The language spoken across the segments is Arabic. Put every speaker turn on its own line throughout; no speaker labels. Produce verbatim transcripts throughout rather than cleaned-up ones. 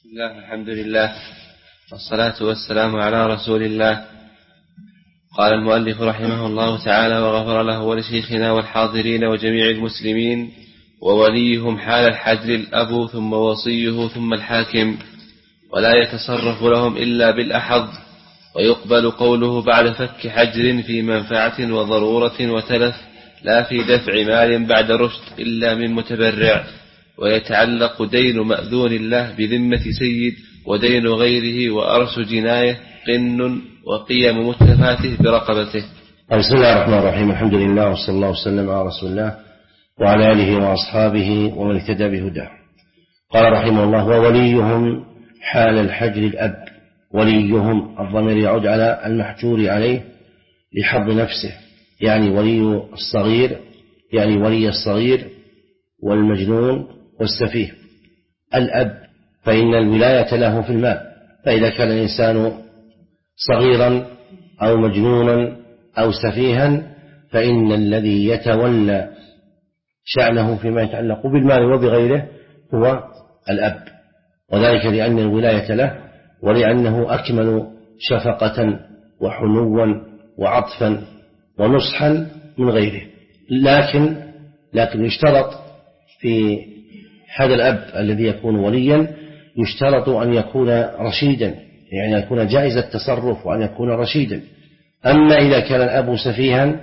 بسم الله الحمد لله والصلاة والسلام على رسول الله. قال المؤلف رحمه الله تعالى وغفر له ولشيخنا والحاضرين وجميع المسلمين، ووليهم حال الحجر الأب ثم وصيه ثم الحاكم، ولا يتصرف لهم إلا بالأحظ، ويقبل قوله بعد فك حجر في منفعة وضرورة وتلف، لا في دفع مال بعد رشد إلا من متبرع. ويتعلق دين مأذون الله بذمة سيد، ودين غيره وأرش جناية قن وقيم متلفاته برقبته.
بسم الله الرحمن الرحيم. الحمد لله وصلى الله وسلم على رسول الله وعلى آله وأصحابه ومن اهتدى بهداه. قال رحمه الله: ووليهم حال الحجر الأب. وليهم الضمير يعود على المحجور عليه لحظ نفسه، يعني ولي الصغير، يعني ولي الصغير والمجنون والسفيه. الأب فإن الولاية له في المال، فإذا كان الإنسان صغيرا أو مجنونا أو سفيها فإن الذي يتولى شأنه فيما يتعلق بالمال وبغيره هو الأب، وذلك لأن الولاية له ولأنه أكمل شفقة وحنوا وعطفا ونصحا من غيره. لكن لكن يشترط في هذا الأب الذي يكون وليا، يشترط أن يكون رشيدا، يعني يكون جائز التصرف وأن يكون رشيدا. أما إذا كان الأب سفيها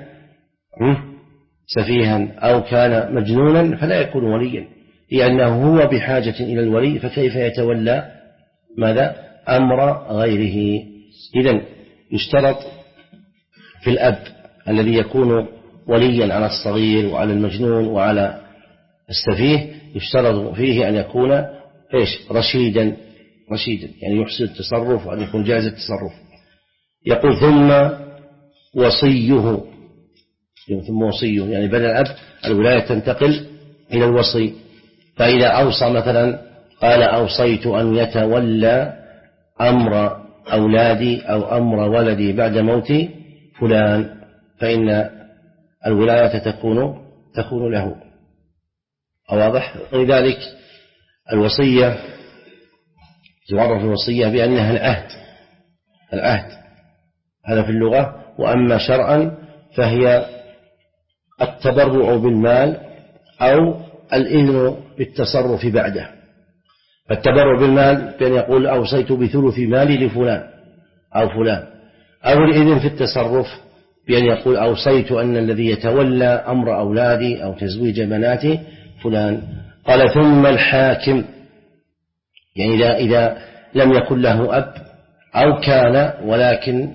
سفيها أو كان مجنونا فلا يكون وليا، لأنه هو بحاجة إلى الولي، فكيف يتولى ماذا؟ أمر غيره. إذن يشترط في الأب الذي يكون وليا على الصغير وعلى المجنون وعلى السفيه، يشترط فيه أن يكون إيش؟ رشيدا رشيدا يعني يحسن التصرف وأن يكون جائز التصرف. يقول ثم وصيه، ثم وصيه يعني بدل الأب الولاية تنتقل إلى الوصي. فإذا أوصى مثلا قال: أوصيت أن يتولى أمر أولادي أو أمر ولدي بعد موت فلان، فإن الولاية تكون تكون له. واضح؟ ولذلك الوصية تعرف الوصية بأنها العهد العهد هذا في اللغة، وأما شرعا فهي التبرع بالمال أو الإذن بالتصرف بعده. فالتبرع بالمال بأن يقول: أوصيت بثلث مالي لفلان أو فلان، أو الإذن في التصرف بأن يقول: أوصيت أن الذي يتولى أمر أولادي أو تزويج بناتي فلان. قال: ثم الحاكم، يعني إذا, إذا لم يكن له أب أو كان ولكن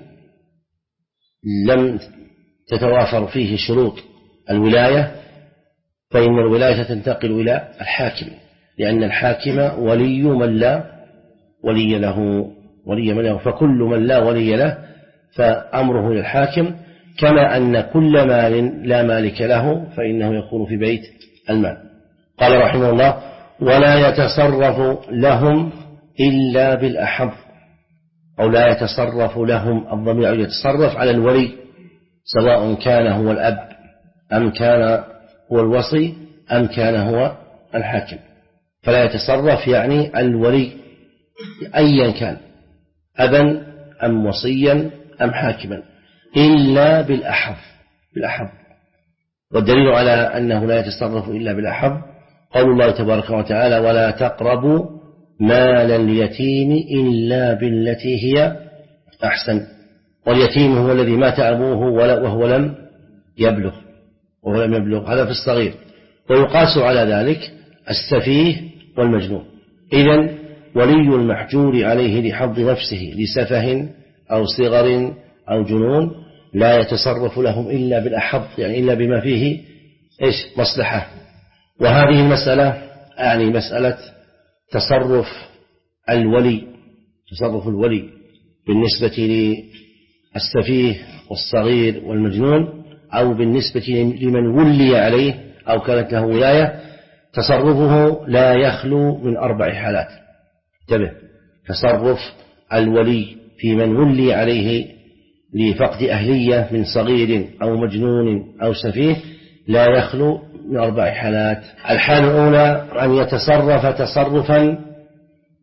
لم تتوافر فيه شروط الولاية، فإن الولاية تنتقل إلى الحاكم، لأن الحاكم ولي من لا ولي له ولي من له فكل من لا ولي له فأمره للحاكم، كما أن كل مال لا مالك له فإنه يكون في بيت المال. قال رحمه الله: ولا يتصرف لهم إلا بالأحظ، أو لا يتصرف لهم الضمير يتصرف على الولي، سواء كان هو الأب أم كان هو الوصي أم كان هو الحاكم. فلا يتصرف يعني الولي أيا كان، أبا أم وصيا أم حاكما، إلا بالأحظ بالأحظ. والدليل على أنه لا يتصرف إلا بالأحظ قول الله تبارك وتعالى: ولا تقربوا مال اليتيم إلا بالتي هي أحسن. واليتيم هو الذي مات أبوه وهو لم يبلغ وهو لم يبلغ هذا في الصغير. ويقاس على ذلك السفيه والمجنون. إذن ولي المحجور عليه لحظ نفسه لسفه أو صغر أو جنون لا يتصرف لهم إلا بالأحظ، يعني إلا بما فيه إيش؟ مصلحة. وهذه المسألة أعني مسألة تصرف الولي تصرف الولي بالنسبة للسفيه والصغير والمجنون، أو بالنسبة لمن ولي عليه أو كانت له ولاية، تصرفه لا يخلو من أربع حالات. انتبه، تصرف الولي في من ولي عليه لفقد أهلية من صغير أو مجنون أو سفيه لا يخلو من أربع حالات. الحالة الأولى أن يتصرف تصرفا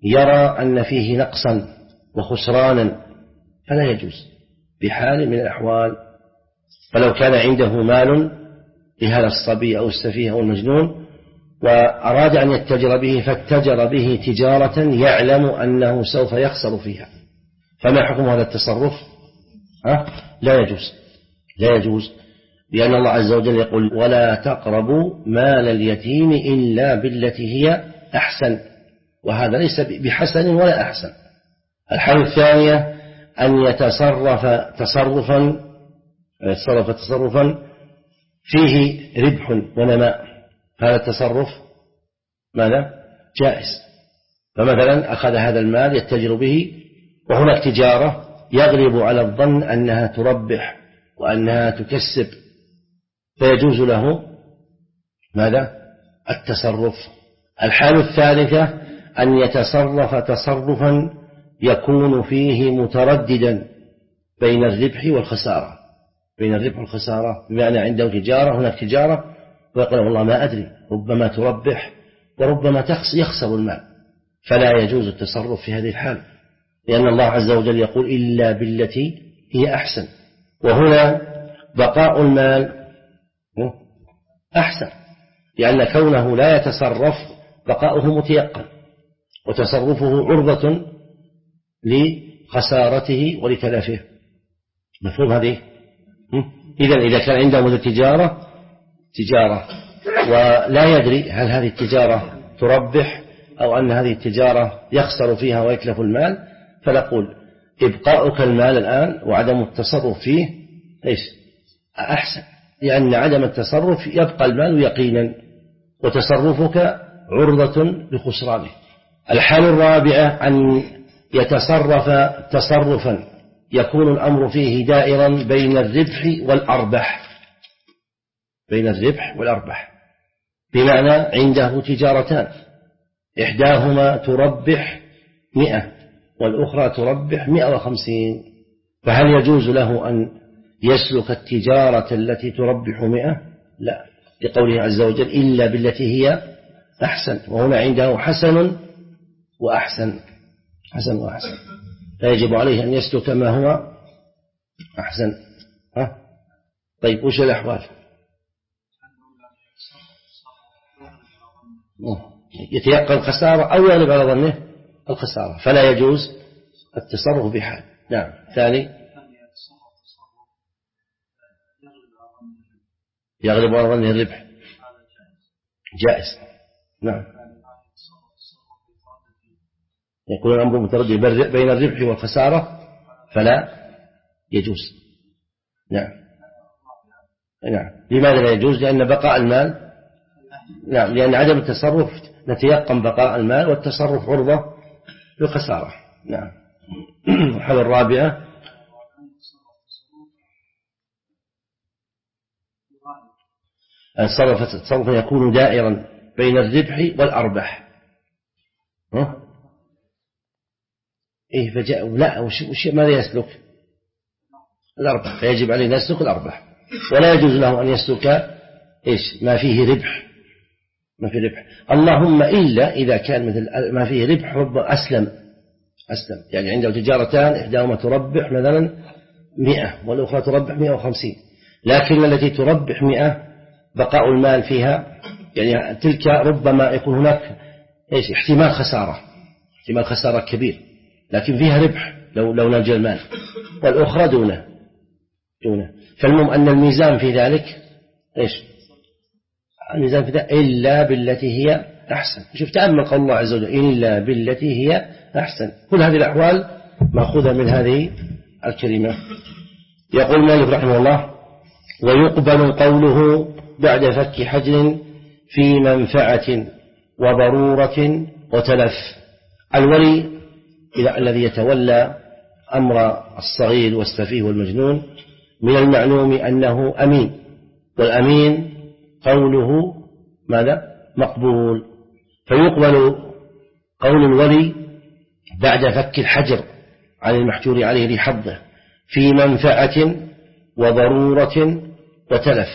يرى أن فيه نقصا وخسرانا فلا يجوز بحال من الأحوال. فلو كان عنده مال لهذا الصبي أو السفيه أو المجنون وأراد أن يتجر به فاتجر به تجارة يعلم أنه سوف يخسر فيها، فما حكم هذا التصرف؟ ها؟ لا يجوز، لا يجوز، لأن الله عز وجل يقول ولا تقربوا مال اليتيم إلا بالتي هي أحسن، وهذا ليس بحسن ولا أحسن. الحالة الثانية أن يتصرف تصرفا يتصرف تصرفا فيه ربح ونماء، هذا التصرف ماذا؟ جائز. فمثلا أخذ هذا المال يتجر به وهناك تجارة يغلب على الظن أنها تربح وأنها تكسب، فيجوز له ماذا؟ التصرف. الحالة الثالثة أن يتصرف تصرفا يكون فيه مترددا بين الربح والخسارة، بين الربح والخسارة، بمعنى عنده تجارة هناك تجارة ويقول والله ما أدري ربما تربح وربما يخسر المال، فلا يجوز التصرف في هذه الحال، لأن الله عز وجل يقول إلا بالتي هي أحسن. وهنا بقاء المال أحسن، لأن كونه لا يتصرف بقاؤه متيقن وتصرفه عرضة لخسارته ولتلافه. مفهوم هذه؟ إذن إذا كان عنده تجارة تجارة ولا يدري هل هذه التجارة تربح أو أن هذه التجارة يخسر فيها ويتلف المال، فنقول إبقاؤك المال الآن وعدم التصرف فيه إيش؟ أحسن، لأن عدم التصرف يبقى المال يقينا وتصرفك عرضة لخسرانه. الحالة الرابعة أن يتصرف تصرفا يكون الأمر فيه دائرا بين الربح والأرباح، بين الربح والأرباح، بمعنى عنده تجارتان إحداهما تربح مئة والأخرى تربح مئة وخمسين، فهل يجوز له أن يسلك التجارة التي تربح مئة؟ لا، لقوله عز وجل إلا بالتي هي أحسن، وهنا عنده حسن وأحسن، حسن وأحسن، فيجب عليه أن يسلك ما هو أحسن. ها؟ طيب وش الأحوال؟ يتيقن الخسارة أو يغلب على ظنه الخسارة، فلا يجوز التصرف بحال. نعم. ثاني يغلب على ظنه الربح، جائز. نعم. يكون الأمر متردد بين الربح والخسارة فلا يجوز. نعم. نعم. لماذا لا يجوز؟ لأن بقاء المال، نعم، لأن عدم التصرف نتيقن بقاء المال والتصرف عرضة للخسارة. نعم. الحالة الرابعة التصرف تصرف يكون دائرا بين الربح والأرباح. ها؟ إيه فجاء لا وش وش ماذا يسلك؟ الأرباح، فيجب عليه أن يسلك الأرباح، ولا يجوز له أن يسلك إيش ما فيه ربح، ما فيه ربح، اللهم إلا إذا كان مثل ما فيه ربح رب أسلم أسلم يعني عنده تجارتان إحداهما تربح مثلا مئة والأخرى تربح مئة وخمسين، لكن التي تربح مئة بقاء المال فيها يعني تلك ربما يكون هناك إيش احتمال خسارة، احتمال خسارة كبير، لكن فيها ربح لو لو نجى المال، والأخرى دونه دونه فالمهم أن الميزان في ذلك إيش؟ الميزان في ذلك إلا بالتي هي أحسن. شوف تأمل قول الله عز وجل إلا بالتي هي أحسن، كل هذه الأحوال مأخوذة من هذه الكلمة. يقول مالك رحمه الله ويقبل قوله بعد فك حجر في منفعة وضرورة وتلف. الولي الذي يتولى أمر الصغير والسفيه والمجنون من المعلوم أنه أمين، والأمين قوله ماذا؟ مقبول، فيقبل قول الولي بعد فك الحجر عن المحجور عليه لحظه في منفعة وضرورة وتلف.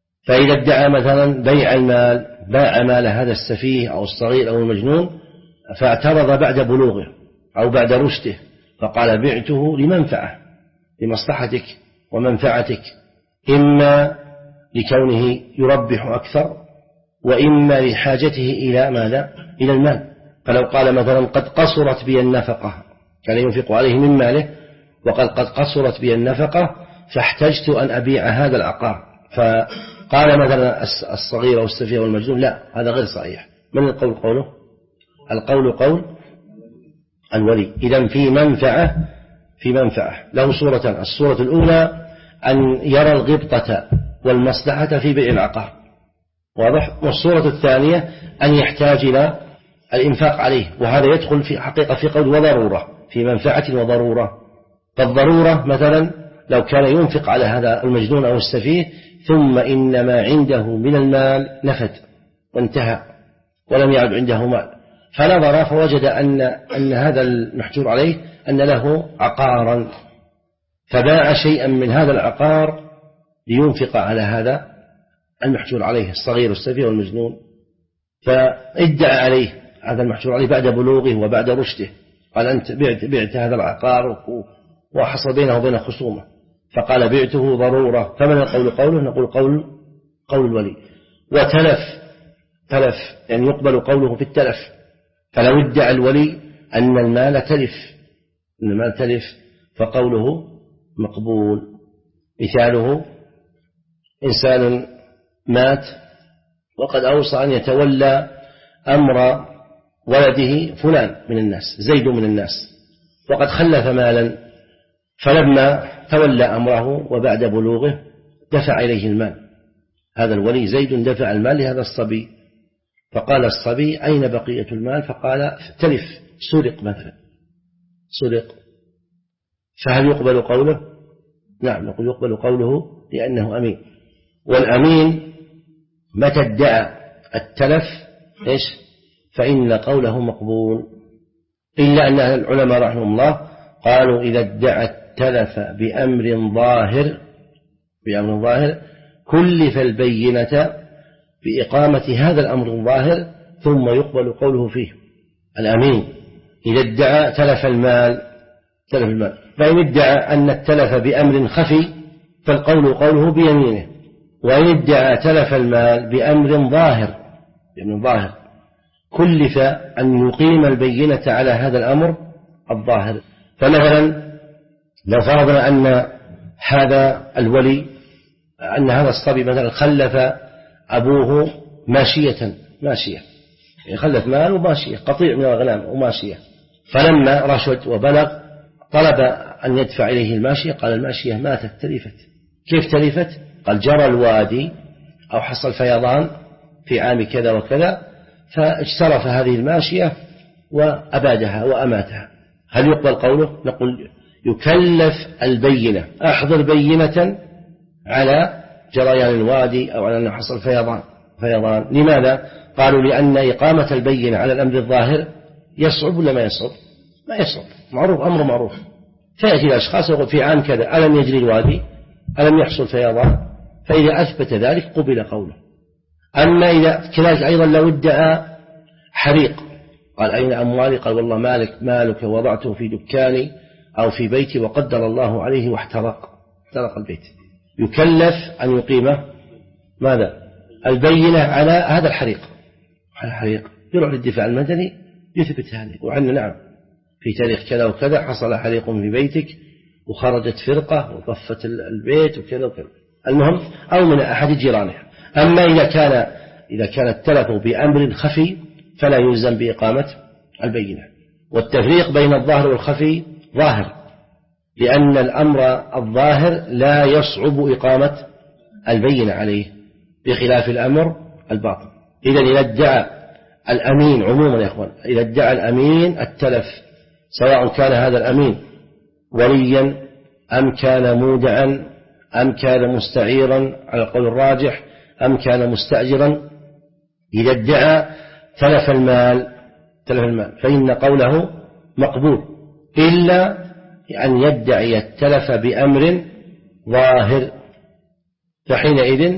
فإذا ادعى مثلا بيع المال، باع مال هذا السفيه أو الصغير أو المجنون فاعترض بعد بلوغه أو بعد رشده فقال بعته لمنفعة لمصلحتك ومنفعتك، إما لكونه يربح أكثر وإما لحاجته إلى ماذا؟ إلى المال. فلو قال مثلا قد قصرت بي النفقة، كان ينفق عليه من ماله وقد قد قصرت بي النفقة فاحتجت أن أبيع هذا العقار، فقال مثلا الصغير أو السفيه والمجنون لا، هذا غير صحيح. من القول قوله؟ القول قول الولي. إذن في منفعة في منفعة له صورتان: الصورة الأولى أن يرى الغبطة والمصلحة في بيع العقار، واضح؟ والصورة الثانية أن يحتاج إلى الإنفاق عليه، وهذا يدخل في حقيقة في قول وضرورة، في منفعة وضرورة. فالضرورة مثلا لو كان ينفق على هذا المجنون أو السفيه ثم إن ما عنده من المال نفد وانتهى ولم يعد عنده مال، فنظر فوجد أن, أن هذا المحجور عليه أن له عقارا، فباع شيئا من هذا العقار لينفق على هذا المحجور عليه الصغير والسفيه والمجنون، فادعى عليه هذا المحجور عليه بعد بلوغه وبعد رشده، قال أنت بعت, بعت هذا العقار وحصل بينه وبين خصومه، فقال بعته ضرورة. فمن القول قوله؟ نقول قول قول الولي. وتلف تلف يعني يقبل قوله في التلف، فلو ادعى الولي أن المال تلف أن المال تلف فقوله مقبول. مثاله: إنسان مات وقد أوصى أن يتولى أمر ولده فلان من الناس، زيد من الناس، وقد خلف مالا، فلما تولى أمره وبعد بلوغه دفع إليه المال، هذا الولي زيد دفع المال لهذا الصبي، فقال الصبي أين بقية المال؟ فقال تلف، سرق مثلا، سرق، فهل يقبل قوله؟ نعم، نقول يقبل قوله لأنه أمين. والأمين متى ادعى التلف إيش؟ فإن قوله مقبول، إلا أن العلماء رحمهم الله قالوا إذا ادعى التلف بأمر ظاهر بأمر ظاهر كلف البينة بإقامة هذا الأمر الظاهر ثم يقبل قوله فيه. الأمين إذا ادعى تلف المال تلف المال فإن ادعى أن التلف بأمر خفي فالقول قوله بيمينه، وإن ادعى تلف المال بأمر ظاهر بأمر ظاهر كلف أن يقيم البينة على هذا الأمر الظاهر. فمثلا لو فرضنا أن هذا الولي أن هذا الصبي مثلا خلف أبوه ماشية ماشية يعني خلف مال وماشية، قطيع من الغنم وماشية، فلما رشد وبلغ طلب أن يدفع إليه الماشية، قال الماشية ماتت تلفت. كيف تلفت؟ قال جرى الوادي أو حصل فيضان في عام كذا وكذا فاجترف هذه الماشية وأبادها وأماتها. هل يقبل قوله؟ نقول يكلف البينة، أحضر بينة على جريان الوادي أو على أنه حصل فيضان فيضان لماذا؟ قالوا لأن إقامة البينة على الأمر الظاهر يصعب ولا ما يصعب؟ ما يصعب، معروف، أمر معروف. فيأتي الأشخاص يقول في عام كذا ألم يجري الوادي، ألم يحصل فيضان، فإذا أثبت ذلك قبل قوله. أما إذا كذلك أيضا لو ادعى حريق، قال أين أموالي؟ قال والله مالك مالك وضعته في دكاني أو في بيتي وقدر الله عليه واحترق احترق البيت، يكلف أن يقيم ماذا؟ البينة على هذا الحريق. الحريق يروح للدفاع المدني يثبت هذا، وعندنا نعم في تاريخ كذا وكذا حصل حريق في بيتك وخرجت فرقة وطفت البيت وكذا وكذا، المهم أو من أحد جيرانه. أما إذا كان إذا كان التلف بأمر خفي فلا يلزم بإقامة البينة. والتفريق بين الظاهر والخفي ظاهر، لأن الأمر الظاهر لا يصعب إقامة البينة عليه بخلاف الأمر الباطن. إذا إذا ادعى الأمين عموما يا أخوان، إذا ادعى الأمين التلف سواء كان هذا الأمين وليا أم كان مودعا أم كان مستعيرا على القول الراجح أم كان مستأجرا، إذا ادعى تلف المال تلف المال فإن قوله مقبول، إلا أن يدعي التلف بأمر ظاهر، فحينئذ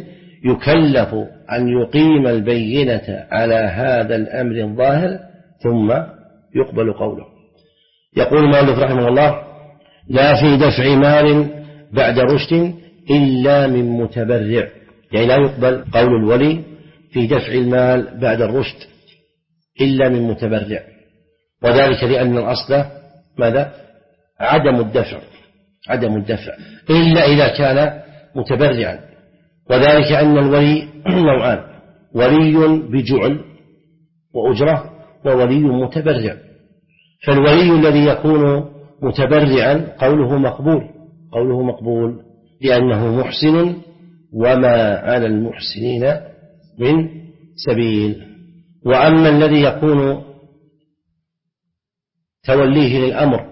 يكلف أن يقيم البينة على هذا الأمر الظاهر ثم يقبل قوله. يقول المؤلف رحمه الله: لا في دفع مال بعد رشد إلا من متبرع، يعني لا يقبل قول الولي في دفع المال بعد الرشد إلا من متبرع، وذلك لأن الأصل ماذا؟ عدم الدفع، عدم الدفع إلا إذا كان متبرعا، وذلك أن الولي نوعان: ولي بجعل وأجرة، وولي متبرع. فالولي الذي يكون متبرعا قوله مقبول، قوله مقبول لأنه محسن وما على المحسنين من سبيل. وأما الذي يكون توليه للأمر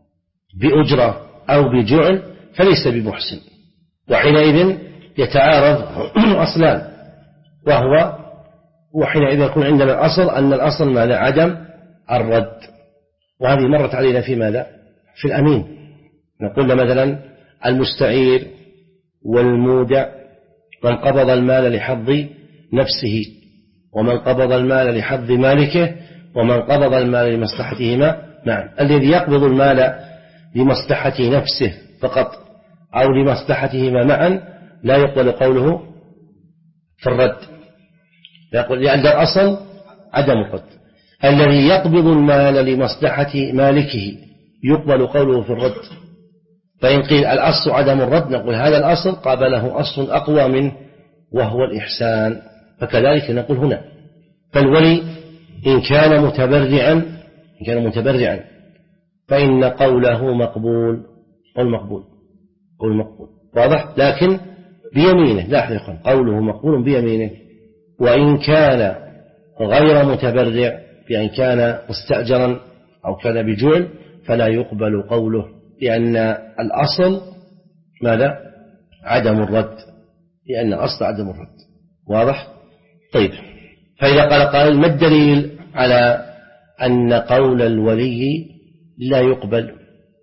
بأجرة أو بجعل فليس بمحسن، وحينئذ يتعارض أصلان، وهو وحينئذ يكون عندنا الأصل أن الأصل ماذا؟ عدم الرد. وهذه مرت علينا في ماذا؟ في الأمين. نقول مثلا المستعير والمودع من قبض المال لحظ نفسه، ومن قبض المال لحظ مالكه، ومن قبض المال لمصلحتهما معا. الذي يقبض المال لمصلحة نفسه فقط أو لمصلحتهما معا لا يقبل قوله في الرد، يقول لأن الأصل عدم الرد. الذي يقبض المال لمصلحة مالكه يقبل قوله في الرد. فإن قيل الأصل عدم الرد نقول هذا الأصل قابله أصل أقوى منه وهو الإحسان، فكذلك نقول هنا. فالولي إن كان متبرعا إن كان متبرعا فإن قوله مقبول، قول مقبول قول مقبول واضح، لكن بيمينه، لاحظا قوله مقبول بيمينه. وإن كان غير متبرع بأن كان مستأجرا أو كان بجعل فلا يقبل قوله، لأن الأصل ماذا؟ عدم الرد، لأن الأصل عدم الرد. واضح؟ طيب، فإذا قال قائل: ما الدليل على أن قول الولي لا يقبل؟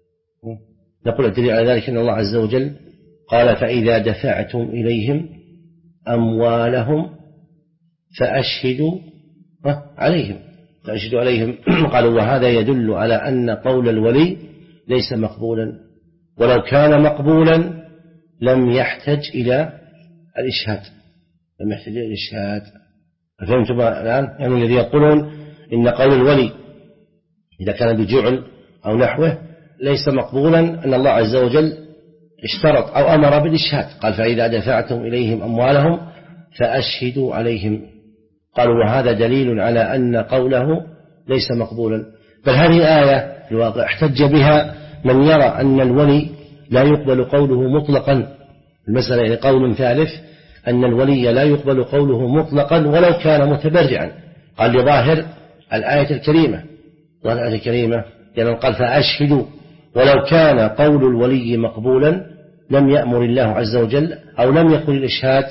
نقول الدليل على ذلك أن الله عز وجل قال: فإذا دفعتم إليهم أموالهم فأشهدوا عليهم فأشهدوا عليهم قالوا: وهذا يدل على أن قول الولي ليس مقبولا، ولو كان مقبولا لم يحتج إلى الإشهاد لم يحتج إلى الإشهاد. فهمتم الآن؟ يعني الذي يقولون إن قول الولي إذا كان بجعل أو نحوه ليس مقبولا، أن الله عز وجل اشترط أو أمر بالإشهاد، قال: فإذا دفعتم إليهم أموالهم فأشهدوا عليهم. قالوا: وهذا دليل على أن قوله ليس مقبولا. بل هذه الآية في الواقع احتج بها من يرى أن الولي لا يقبل قوله مطلقا. المسألة يعني قول ثالث أن الولي لا يقبل قوله مطلقا ولو كان متبرعا. قال: لظاهر الآية الكريمة ظاهر الآية الكريمة يعني قال: فأشهدوا، ولو كان قول الولي مقبولا لم يأمر الله عز وجل أو لم يكن الإشهاد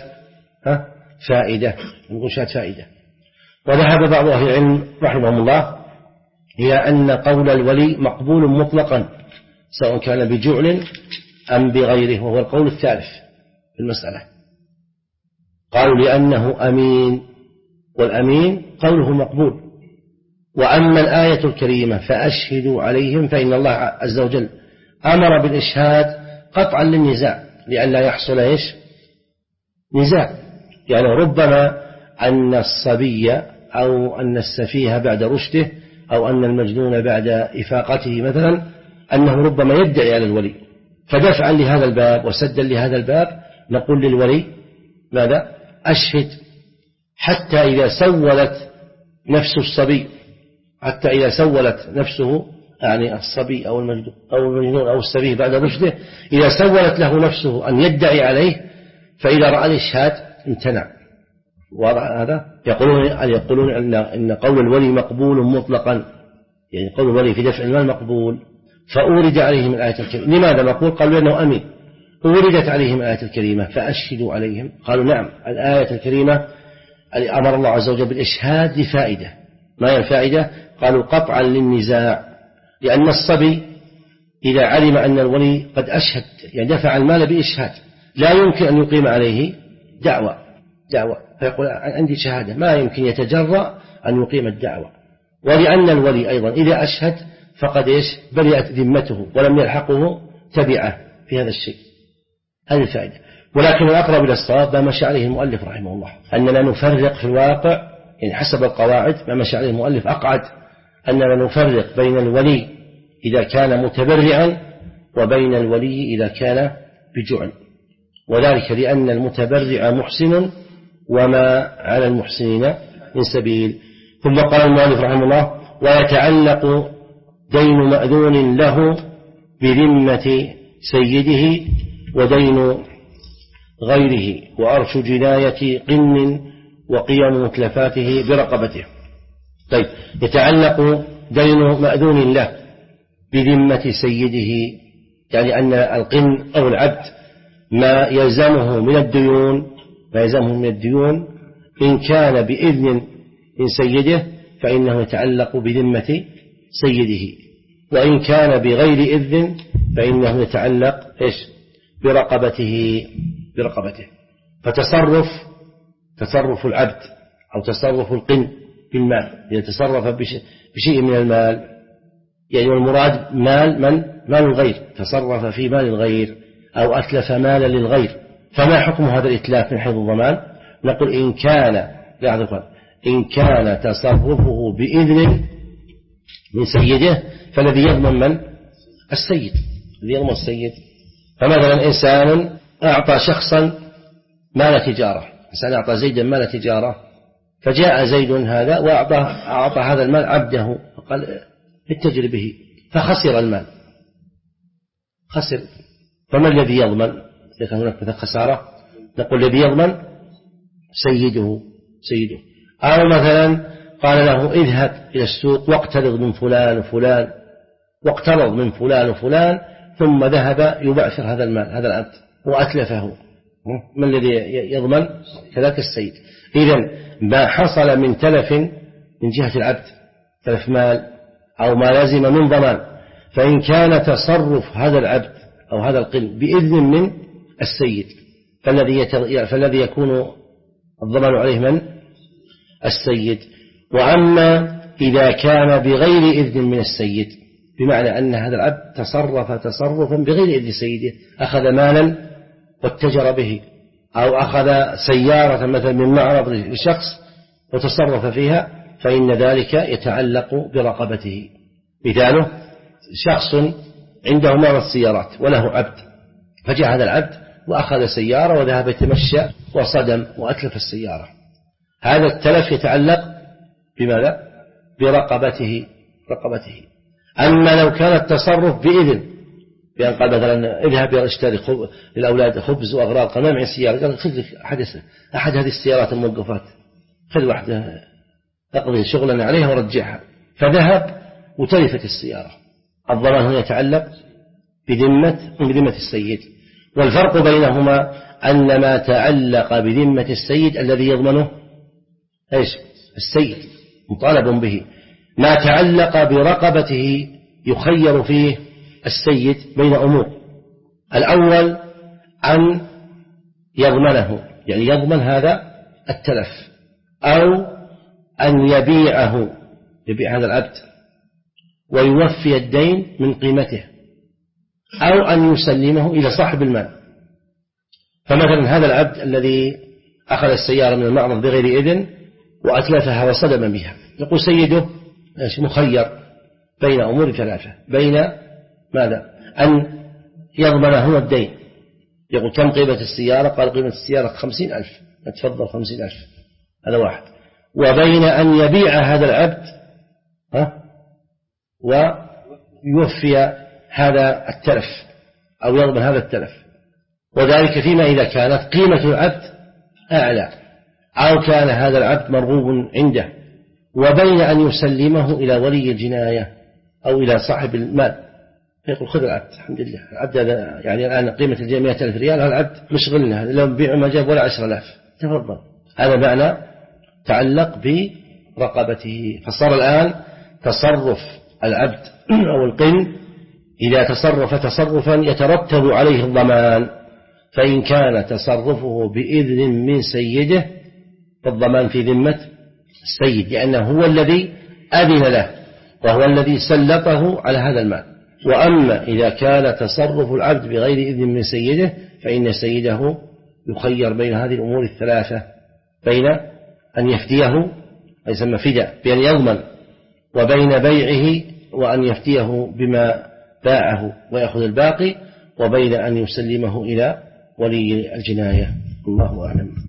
فائدة الإشهاد فائدة. وذهب بعض أهل العلم رحمهم الله هي أن قول الولي مقبول مطلقا سواء كان بجعل أم بغيره، وهو القول الثالث في المسألة. قالوا لأنه أمين، والأمين قوله مقبول. وأما الآية الكريمة فأشهدوا عليهم فإن الله عز وجل أمر بالإشهاد قطعا للنزاع، لئلا يحصل إيش؟ نزاع. يعني ربما أن الصبي أو أن السفيه بعد رشده أو أن المجنون بعد إفاقته مثلا أنه ربما يدعي على الولي، فدفعا لهذا الباب وسدا لهذا الباب نقول للولي ماذا؟ أشهد، حتى إذا سولت نفس الصبي حتى إذا سولت نفسه يعني الصبي أو المجنون أو المجنون أو السفيه بعد رشده، إذا سولت له نفسه أن يدعي عليه فإذا رأى الإشهاد امتنع. واضح هذا؟ يقولون يقولون أن إن قول الولي مقبول مطلقا، يعني قول الولي في دفع المال مقبول، فأورد عليهم الآية الكريمة. لماذا مقبول؟ قالوا لأنه أمين. أوردت عليهم الآية الكريمة فأشهدوا عليهم. قالوا نعم، الآية الكريمة أمر الله عز وجل بالإشهاد لفائدة. ما هي الفائدة؟ قالوا قطعا للنزاع، لأن الصبي إذا علم أن الولي قد أشهد يعني دفع المال بإشهاد لا يمكن أن يقيم عليه دعوة دعوة فيقول عندي شهادة، ما يمكن يتجرأ أن يقيم الدعوة. ولأن الولي أيضا إذا أشهد فقد إيش برئت ذمته ولم يلحقه تبعه في هذا الشيء. هذه الفائدة. ولكن الأقرب إلى الصواب ما مشى عليه المؤلف رحمه الله، أننا نفرق في الواقع يعني حسب القواعد ما مشى عليه المؤلف أقعد، أننا نفرق بين الولي إذا كان متبرعا وبين الولي إذا كان بجعل، وذلك لأن المتبرع محسن وما على المحسنين من سبيل. ثم قال المؤلف رحمه الله: ويتعلق دين مأذون له بذمة سيده ودين غيره وأرش جناية قن وقيم متلفاته برقبته. طيب، يتعلق دين مأذون له بذمة سيده، يعني أن القن أو العبد ما يلزمه من الديون ما يلزمه من الديون إن كان بإذن من سيده فإنه يتعلق بذمة سيده، وإن كان بغير إذن فإنه يتعلق إيش برقبته برقبته. فتصرف تصرف العبد أو تصرف القن بالمال، إذا تصرف بشيء من المال، يعني المراد مال من مال الغير، تصرف في مال الغير أو أتلف مالا للغير، فما حكم هذا الإتلاف من حيث الضمان؟ نقول إن كان لا إن كان تصرفه بإذن من سيده فالذي يضمن من؟ السيد، الذي يضمن السيد. فمثلا إنسان أعطى شخصا مال تجارة، إنسان أعطى زيدا مال تجارة، فجاء زيد هذا وأعطى أعطى هذا المال عبده فقال اتجر به، فخسر المال خسر، فما الذي يضمن؟ إذا كان هناك مثلا خسارة نقول الذي يضمن سيده سيده. أو مثلا قال له اذهب إلى السوق واقترض من فلان وفلان، واقترض من فلان وفلان ثم ذهب يبعثر هذا المال هذا العبد وأتلفه، ما الذي يضمن؟ كذلك السيد. إذن ما حصل من تلف من جهة العبد، تلف مال أو ما لزم من ضمان، فإن كان تصرف هذا العبد أو هذا القن بإذن من السيد فالذي فالذي يكون الضمان عليه من؟ السيد. وأما إذا كان بغير إذن من السيد، بمعنى أن هذا العبد تصرف تصرفا بغير إذن سيده، أخذ مالا واتجر به، أو أخذ سيارة مثلا من معرض لشخص وتصرف فيها، فإن ذلك يتعلق برقبته. مثاله شخص عنده معرض سيارات وله عبد، فجاء هذا العبد وأخذ سيارة وذهب يتمشى وصدم وأتلف السيارة، هذا التلف يتعلق بماذا؟ برقبته رقبته. أما لو كان التصرف بإذن، بأن قال مثلا اذهب اشتري للأولاد خبز وأغراض، قال ما معي سيارة، قال خذ أحد أحد هذه السيارات الموقفات، خذ واحدة أقضي شغلا عليها ورجعها، فذهب وتلفت السيارة، الضمان هنا يتعلق بذمة بذمة السيد. والفرق بينهما أن ما تعلق بذمة السيد الذي يضمنه إيش؟ السيد مطالب به. ما تعلق برقبته يخير فيه السيد بين أمور: الأول أن يضمنه، يعني يضمن هذا التلف، أو أن يبيعه يبيع هذا العبد ويوفي الدين من قيمته، أو أن يسلمه إلى صاحب المال. فمثلا هذا العبد الذي أخذ السيارة من المعرض بغير إذن وأتلفها وصدم بها، يقول سيده مخير بين أمور ثلاثة: بين ماذا؟ أن يضمن هو الدين، يقول كم قيمة السيارة؟ قال قيمة السيارة خمسين ألف، تفضل خمسين ألف، هذا واحد. وبين أن يبيع هذا العبد ها ويوفي هذا التلف أو يضمن هذا التلف، وذلك فيما إذا كانت قيمة العبد أعلى أو كان هذا العبد مرغوب عنده. وبين أن يسلمه إلى ولي الجناية أو إلى صاحب المال، يقول خذ العبد، الحمد لله العبد هذا يعني الآن قيمة الجناية مئة ألف ريال، هذا العبد مشغلنا، لو بيع ما جاب ولا عشر آلاف، تفضل. هذا معنى تعلق برقبته. فصار الآن تصرف العبد أو القن إذا تصرف تصرفا يترتب عليه الضمان، فإن كان تصرفه بإذن من سيده فالضمان في ذمة السيد، لأنه هو الذي أذن له وهو الذي سلطه على هذا المال. وأما إذا كان تصرف العبد بغير إذن من سيده فإن سيده يخير بين هذه الأمور الثلاثة، بين أن يفديه يسمى فداء بأن يضمن، وبين بيعه وأن يفتيه بما باعه ويأخذ الباقي، وبين أن يسلمه إلى ولي الجناية. الله أعلم.